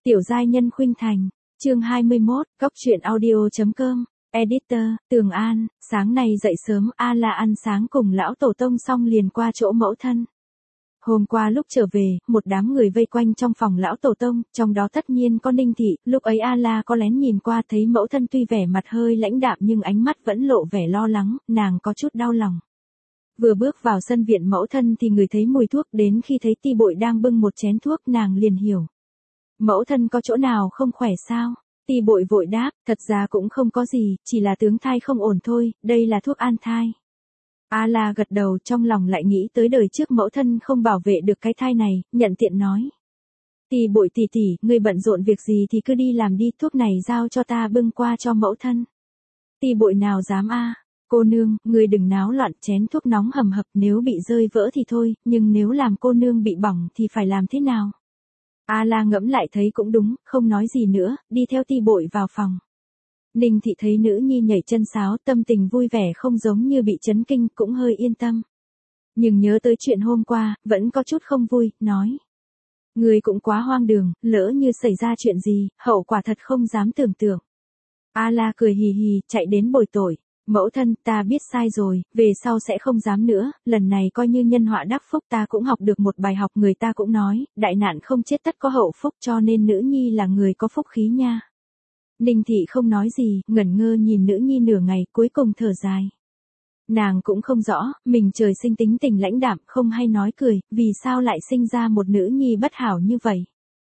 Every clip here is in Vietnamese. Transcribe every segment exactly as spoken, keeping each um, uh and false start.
Tiểu giai nhân khuynh thành, chương hai mươi mốt, góc truyện audio chấm com, editor, Tường An, sáng nay dậy sớm A La ăn sáng cùng lão tổ tông xong liền qua chỗ mẫu thân. Hôm qua lúc trở về, một đám người vây quanh trong phòng lão tổ tông, trong đó tất nhiên có Ninh Thị, lúc ấy A La có lén nhìn qua thấy mẫu thân tuy vẻ mặt hơi lãnh đạm nhưng ánh mắt vẫn lộ vẻ lo lắng, nàng có chút đau lòng. Vừa bước vào sân viện mẫu thân thì người thấy mùi thuốc, đến khi thấy Ti Bội đang bưng một chén thuốc nàng liền hiểu. Mẫu thân có chỗ nào không khỏe sao? Ti Bội vội đáp, thật ra cũng không có gì, chỉ là tướng thai không ổn thôi, đây là thuốc an thai. A La gật đầu, trong lòng lại nghĩ tới đời trước mẫu thân không bảo vệ được cái thai này, nhận tiện nói. Ti Bội tỷ tỷ, ngươi bận rộn việc gì thì cứ đi làm đi, thuốc này giao cho ta bưng qua cho mẫu thân. Ti Bội nào dám a, cô nương, ngươi đừng náo loạn, chén thuốc nóng hầm hập, nếu bị rơi vỡ thì thôi, nhưng nếu làm cô nương bị bỏng thì phải làm thế nào? A La ngẫm lại thấy cũng đúng, không nói gì nữa, đi theo Ti Bội vào phòng. Ninh Thị thấy nữ nhi nhảy chân sáo, tâm tình vui vẻ không giống như bị chấn kinh, cũng hơi yên tâm. Nhưng nhớ tới chuyện hôm qua, vẫn có chút không vui, nói. Người cũng quá hoang đường, lỡ như xảy ra chuyện gì, hậu quả thật không dám tưởng tượng. A La cười hì hì, chạy đến bồi tội. Mẫu thân, ta biết sai rồi, về sau sẽ không dám nữa, lần này coi như nhân họa đắc phúc, ta cũng học được một bài học, người ta cũng nói, đại nạn không chết tất có hậu phúc, cho nên nữ nhi là người có phúc khí nha. Ninh Thị không nói gì, ngẩn ngơ nhìn nữ nhi nửa ngày, cuối cùng thở dài. Nàng cũng không rõ, mình trời sinh tính tình lãnh đạm, không hay nói cười, vì sao lại sinh ra một nữ nhi bất hảo như vậy.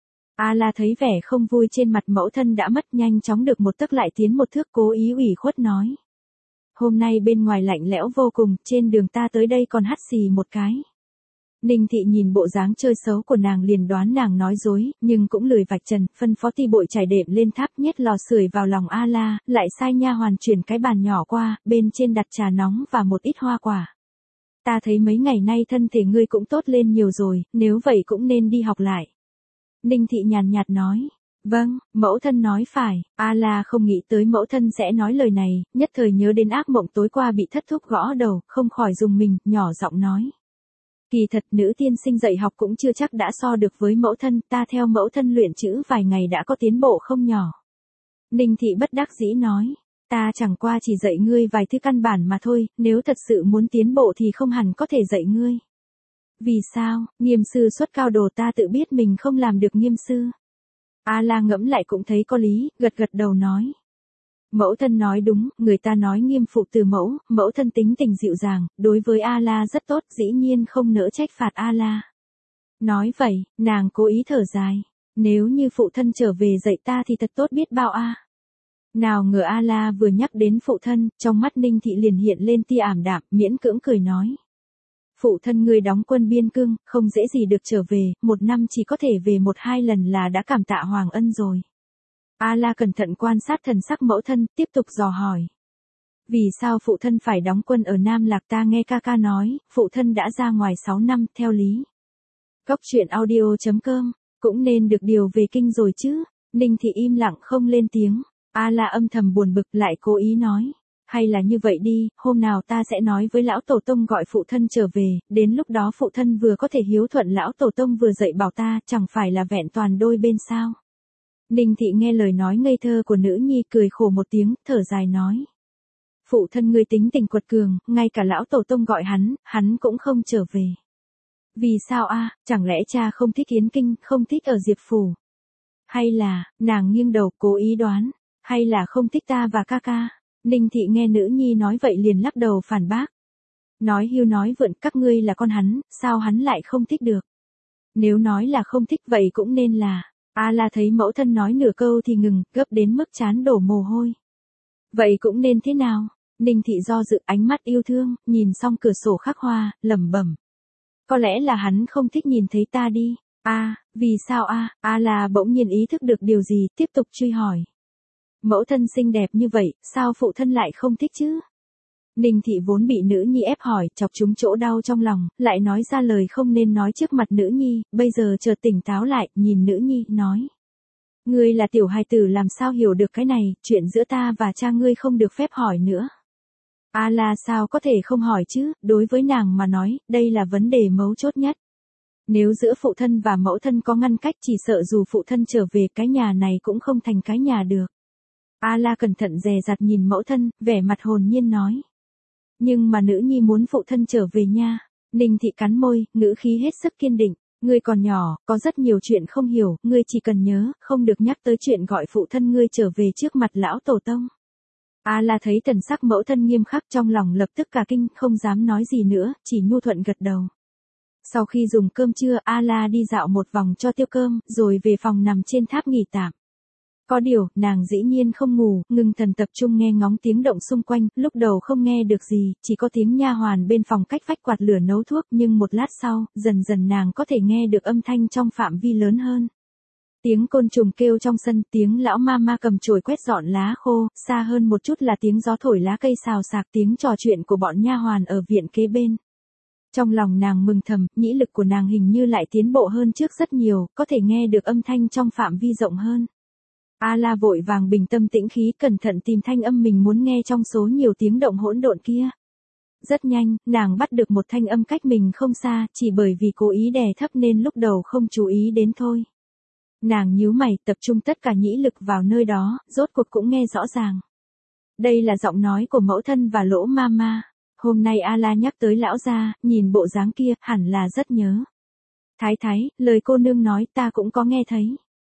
A La thấy vẻ không vui trên mặt mẫu thân đã mất, nhanh chóng được một tấc lại tiến một thước, cố ý ủy khuất nói. Hôm nay bên ngoài lạnh lẽo vô cùng, trên đường ta tới đây còn hắt xì một cái. Ninh Thị nhìn bộ dáng chơi xấu của nàng liền đoán nàng nói dối, nhưng cũng lười vạch trần, phân phó Ti Bội trải đệm lên tháp, nhét lò sưởi vào lòng A La, lại sai nha hoàn chuyển cái bàn nhỏ qua, bên trên đặt trà nóng và một ít hoa quả. Ta thấy mấy ngày nay thân thể ngươi cũng tốt lên nhiều rồi, nếu vậy cũng nên đi học lại. Ninh Thị nhàn nhạt nói. Vâng, mẫu thân nói phải, A La không nghĩ tới mẫu thân sẽ nói lời này, nhất thời nhớ đến ác mộng tối qua bị thất thúc gõ đầu, không khỏi rùng mình, nhỏ giọng nói. Kỳ thật nữ tiên sinh dạy học cũng chưa chắc đã so được với mẫu thân, ta theo mẫu thân luyện chữ vài ngày đã có tiến bộ không nhỏ. Ninh Thị bất đắc dĩ nói, ta chẳng qua chỉ dạy ngươi vài thứ căn bản mà thôi, nếu thật sự muốn tiến bộ thì không hẳn có thể dạy ngươi. Vì sao, nghiêm sư xuất cao đồ, ta tự biết mình không làm được nghiêm sư. A La ngẫm lại cũng thấy có lý, gật gật đầu nói. Mẫu thân nói đúng, người ta nói nghiêm phụ từ mẫu, mẫu thân tính tình dịu dàng, đối với A La rất tốt, dĩ nhiên không nỡ trách phạt A La. Nói vậy, nàng cố ý thở dài, nếu như phụ thân trở về dạy ta thì thật tốt biết bao a. Nào ngờ A La vừa nhắc đến phụ thân, trong mắt Ninh Thị liền hiện lên tia ảm đạm, miễn cưỡng cười nói. Phụ thân ngươi đóng quân biên cương, không dễ gì được trở về, một năm chỉ có thể về một hai lần là đã cảm tạ hoàng ân rồi. A La cẩn thận quan sát thần sắc mẫu thân, tiếp tục dò hỏi. Vì sao phụ thân phải đóng quân ở Nam Lạc, ta nghe ca ca nói, phụ thân đã ra ngoài sáu năm, theo lý. Góc truyện audio chấm com, cũng nên được điều về kinh rồi chứ. Ninh Thị im lặng không lên tiếng, A La âm thầm buồn bực lại cố ý nói. Hay là như vậy đi, hôm nào ta sẽ nói với lão tổ tông gọi phụ thân trở về, đến lúc đó phụ thân vừa có thể hiếu thuận lão tổ tông vừa dạy bảo ta, chẳng phải là vẹn toàn đôi bên sao. Ninh Thị nghe lời nói ngây thơ của nữ nhi cười khổ một tiếng, thở dài nói. Phụ thân ngươi tính tình quật cường, ngay cả lão tổ tông gọi hắn, hắn cũng không trở về. Vì sao a, chẳng lẽ cha không thích Yến Kinh, không thích ở Diệp Phủ? Hay là, nàng nghiêng đầu cố ý đoán, hay là không thích ta và ca ca? Ninh Thị nghe nữ nhi nói vậy liền lắc đầu phản bác. Nói hưu nói vượn, các ngươi là con hắn, sao hắn lại không thích được? Nếu nói là không thích vậy cũng nên là. A La thấy mẫu thân nói nửa câu thì ngừng, gấp đến mức trán đổ mồ hôi. Vậy cũng nên thế nào? Ninh Thị do dự, ánh mắt yêu thương, nhìn xong cửa sổ khắc hoa, lẩm bẩm. Có lẽ là hắn không thích nhìn thấy ta đi. A, à, vì sao a? À? A La bỗng nhiên ý thức được điều gì, tiếp tục truy hỏi. Mẫu thân xinh đẹp như vậy, sao phụ thân lại không thích chứ? Ninh Thị vốn bị nữ nhi ép hỏi, chọc trúng chỗ đau trong lòng, lại nói ra lời không nên nói trước mặt nữ nhi, bây giờ chợt tỉnh táo lại, nhìn nữ nhi, nói. Ngươi là tiểu hài tử làm sao hiểu được cái này, chuyện giữa ta và cha ngươi không được phép hỏi nữa. A La sao có thể không hỏi chứ, đối với nàng mà nói, đây là vấn đề mấu chốt nhất. Nếu giữa phụ thân và mẫu thân có ngăn cách chỉ sợ dù phụ thân trở về cái nhà này cũng không thành cái nhà được. A-la cẩn thận dè dặt nhìn mẫu thân, vẻ mặt hồn nhiên nói. Nhưng mà nữ nhi muốn phụ thân trở về nha. Ninh thị cắn môi, ngữ khí hết sức kiên định. Ngươi còn nhỏ, có rất nhiều chuyện không hiểu, ngươi chỉ cần nhớ, không được nhắc tới chuyện gọi phụ thân ngươi trở về trước mặt lão tổ tông. A-la thấy thần sắc mẫu thân nghiêm khắc trong lòng lập tức cả kinh, không dám nói gì nữa, chỉ nhu thuận gật đầu. Sau khi dùng cơm trưa, A-la đi dạo một vòng cho tiêu cơm, rồi về phòng nằm trên tháp nghỉ tạm. Có điều, nàng dĩ nhiên không ngủ, ngưng thần tập trung nghe ngóng tiếng động xung quanh, lúc đầu không nghe được gì, chỉ có tiếng nha hoàn bên phòng cách vách quạt lửa nấu thuốc, nhưng một lát sau, dần dần nàng có thể nghe được âm thanh trong phạm vi lớn hơn. Tiếng côn trùng kêu trong sân, tiếng lão ma ma cầm chổi quét dọn lá khô, xa hơn một chút là tiếng gió thổi lá cây xào xạc, tiếng trò chuyện của bọn nha hoàn ở viện kế bên. Trong lòng nàng mừng thầm, nhĩ lực của nàng hình như lại tiến bộ hơn trước rất nhiều, có thể nghe được âm thanh trong phạm vi rộng hơn. A-la vội vàng bình tâm tĩnh khí, cẩn thận tìm thanh âm mình muốn nghe trong số nhiều tiếng động hỗn độn kia. Rất nhanh, nàng bắt được một thanh âm cách mình không xa, chỉ bởi vì cố ý đè thấp nên lúc đầu không chú ý đến thôi. Nàng nhíu mày, tập trung tất cả nhĩ lực vào nơi đó, rốt cuộc cũng nghe rõ ràng. Đây là giọng nói của mẫu thân và Lỗ ma ma. Hôm nay A-la nhắc tới lão gia, nhìn bộ dáng kia, hẳn là rất nhớ. Thái thái, lời cô nương nói ta cũng có nghe thấy.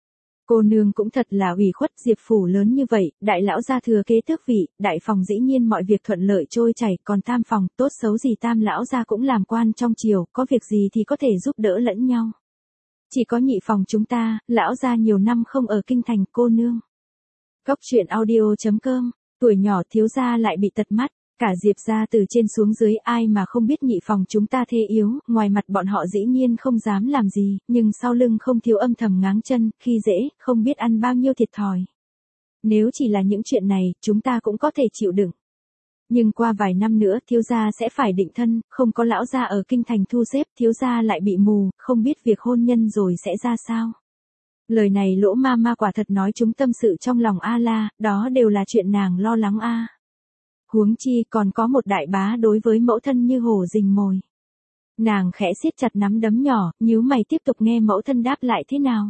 Cô nương cũng thật là ủy khuất, Diệp phủ lớn như vậy, đại lão gia thừa kế tước vị, đại phòng dĩ nhiên mọi việc thuận lợi trôi chảy, còn tam phòng, tốt xấu gì tam lão gia cũng làm quan trong triều, có việc gì thì có thể giúp đỡ lẫn nhau. Chỉ có nhị phòng chúng ta, lão gia nhiều năm không ở kinh thành, cô nương. Góc truyện audio chấm com, tuổi nhỏ thiếu gia lại bị tật mắt. Cả Diệp gia từ trên xuống dưới ai mà không biết nhị phòng chúng ta thê yếu, ngoài mặt bọn họ dĩ nhiên không dám làm gì, nhưng sau lưng không thiếu âm thầm ngáng chân, khi dễ, không biết ăn bao nhiêu thiệt thòi. Nếu chỉ là những chuyện này, chúng ta cũng có thể chịu đựng. Nhưng qua vài năm nữa, thiếu gia sẽ phải định thân, không có lão gia ở kinh thành thu xếp, thiếu gia lại bị mù, không biết việc hôn nhân rồi sẽ ra sao. Lời này Lỗ ma ma quả thật nói chúng tâm sự trong lòng A-la, đó đều là chuyện nàng lo lắng a. Huống chi còn có một đại bá đối với mẫu thân như hổ rình mồi. Nàng khẽ siết chặt nắm đấm nhỏ, nhíu mày tiếp tục nghe mẫu thân đáp lại thế nào.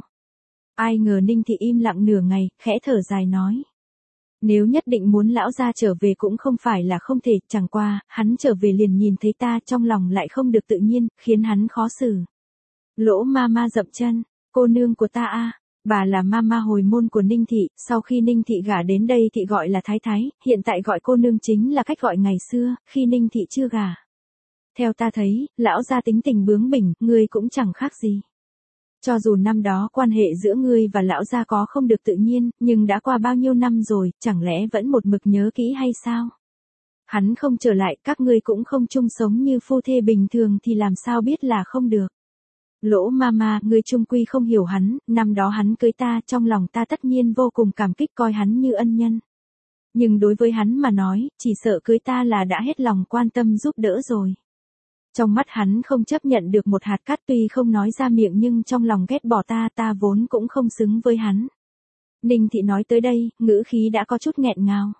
Ai ngờ Ninh thị im lặng nửa ngày, khẽ thở dài nói. Nếu nhất định muốn lão gia trở về cũng không phải là không thể, chẳng qua, hắn trở về liền nhìn thấy ta trong lòng lại không được tự nhiên, khiến hắn khó xử. Lỗ ma ma dậm chân, cô nương của ta a. Bà là mama hồi môn của Ninh thị, sau khi Ninh thị gả đến đây thị gọi là thái thái, hiện tại gọi cô nương chính là cách gọi ngày xưa, khi Ninh thị chưa gả. Theo ta thấy, lão gia tính tình bướng bỉnh, ngươi cũng chẳng khác gì. Cho dù năm đó quan hệ giữa ngươi và lão gia có không được tự nhiên, nhưng đã qua bao nhiêu năm rồi, chẳng lẽ vẫn một mực nhớ kỹ hay sao? Hắn không trở lại, các ngươi cũng không chung sống như phu thê bình thường thì làm sao biết là không được. Lỗ mama, ngươi chung quy không hiểu hắn, năm đó hắn cưới ta, trong lòng ta tất nhiên vô cùng cảm kích coi hắn như ân nhân. Nhưng đối với hắn mà nói, chỉ sợ cưới ta là đã hết lòng quan tâm giúp đỡ rồi. Trong mắt hắn không chấp nhận được một hạt cát, tuy không nói ra miệng nhưng trong lòng ghét bỏ ta, ta vốn cũng không xứng với hắn. Ninh thị nói tới đây, ngữ khí đã có chút nghẹn ngào.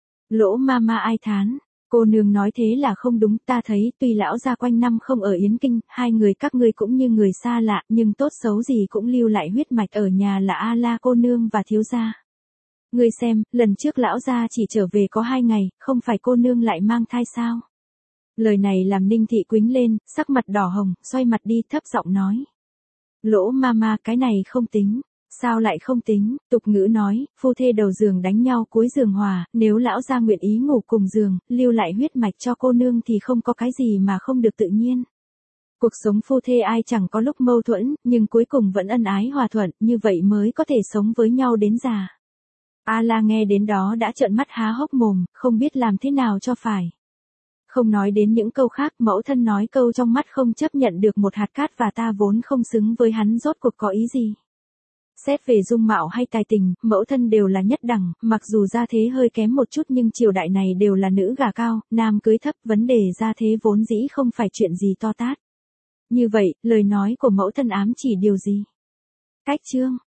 Lỗ mama ai thán. Cô nương nói thế là không đúng, ta thấy tuy lão gia quanh năm không ở Yến Kinh, hai người các ngươi cũng như người xa lạ, nhưng tốt xấu gì cũng lưu lại huyết mạch ở nhà là A-la cô nương và thiếu gia. Ngươi xem, lần trước lão gia chỉ trở về có hai ngày, không phải cô nương lại mang thai sao? Lời này làm Ninh thị quĩnh lên, sắc mặt đỏ hồng, xoay mặt đi thấp giọng nói. Lỗ mama, cái này không tính. Sao lại không tính, tục ngữ nói, phu thê đầu giường đánh nhau cuối giường hòa, nếu lão gia nguyện ý ngủ cùng giường, lưu lại huyết mạch cho cô nương thì không có cái gì mà không được tự nhiên. Cuộc sống phu thê ai chẳng có lúc mâu thuẫn, nhưng cuối cùng vẫn ân ái hòa thuận, như vậy mới có thể sống với nhau đến già. A-la nghe đến đó đã trợn mắt há hốc mồm, không biết làm thế nào cho phải. Không nói đến những câu khác, mẫu thân nói câu trong mắt không chấp nhận được một hạt cát và ta vốn không xứng với hắn rốt cuộc có ý gì. Xét về dung mạo hay tài tình, mẫu thân đều là nhất đẳng, mặc dù gia thế hơi kém một chút nhưng triều đại này đều là nữ gả cao, nam cưới thấp, vấn đề gia thế vốn dĩ không phải chuyện gì to tát. Như vậy, lời nói của mẫu thân ám chỉ điều gì? Cách chương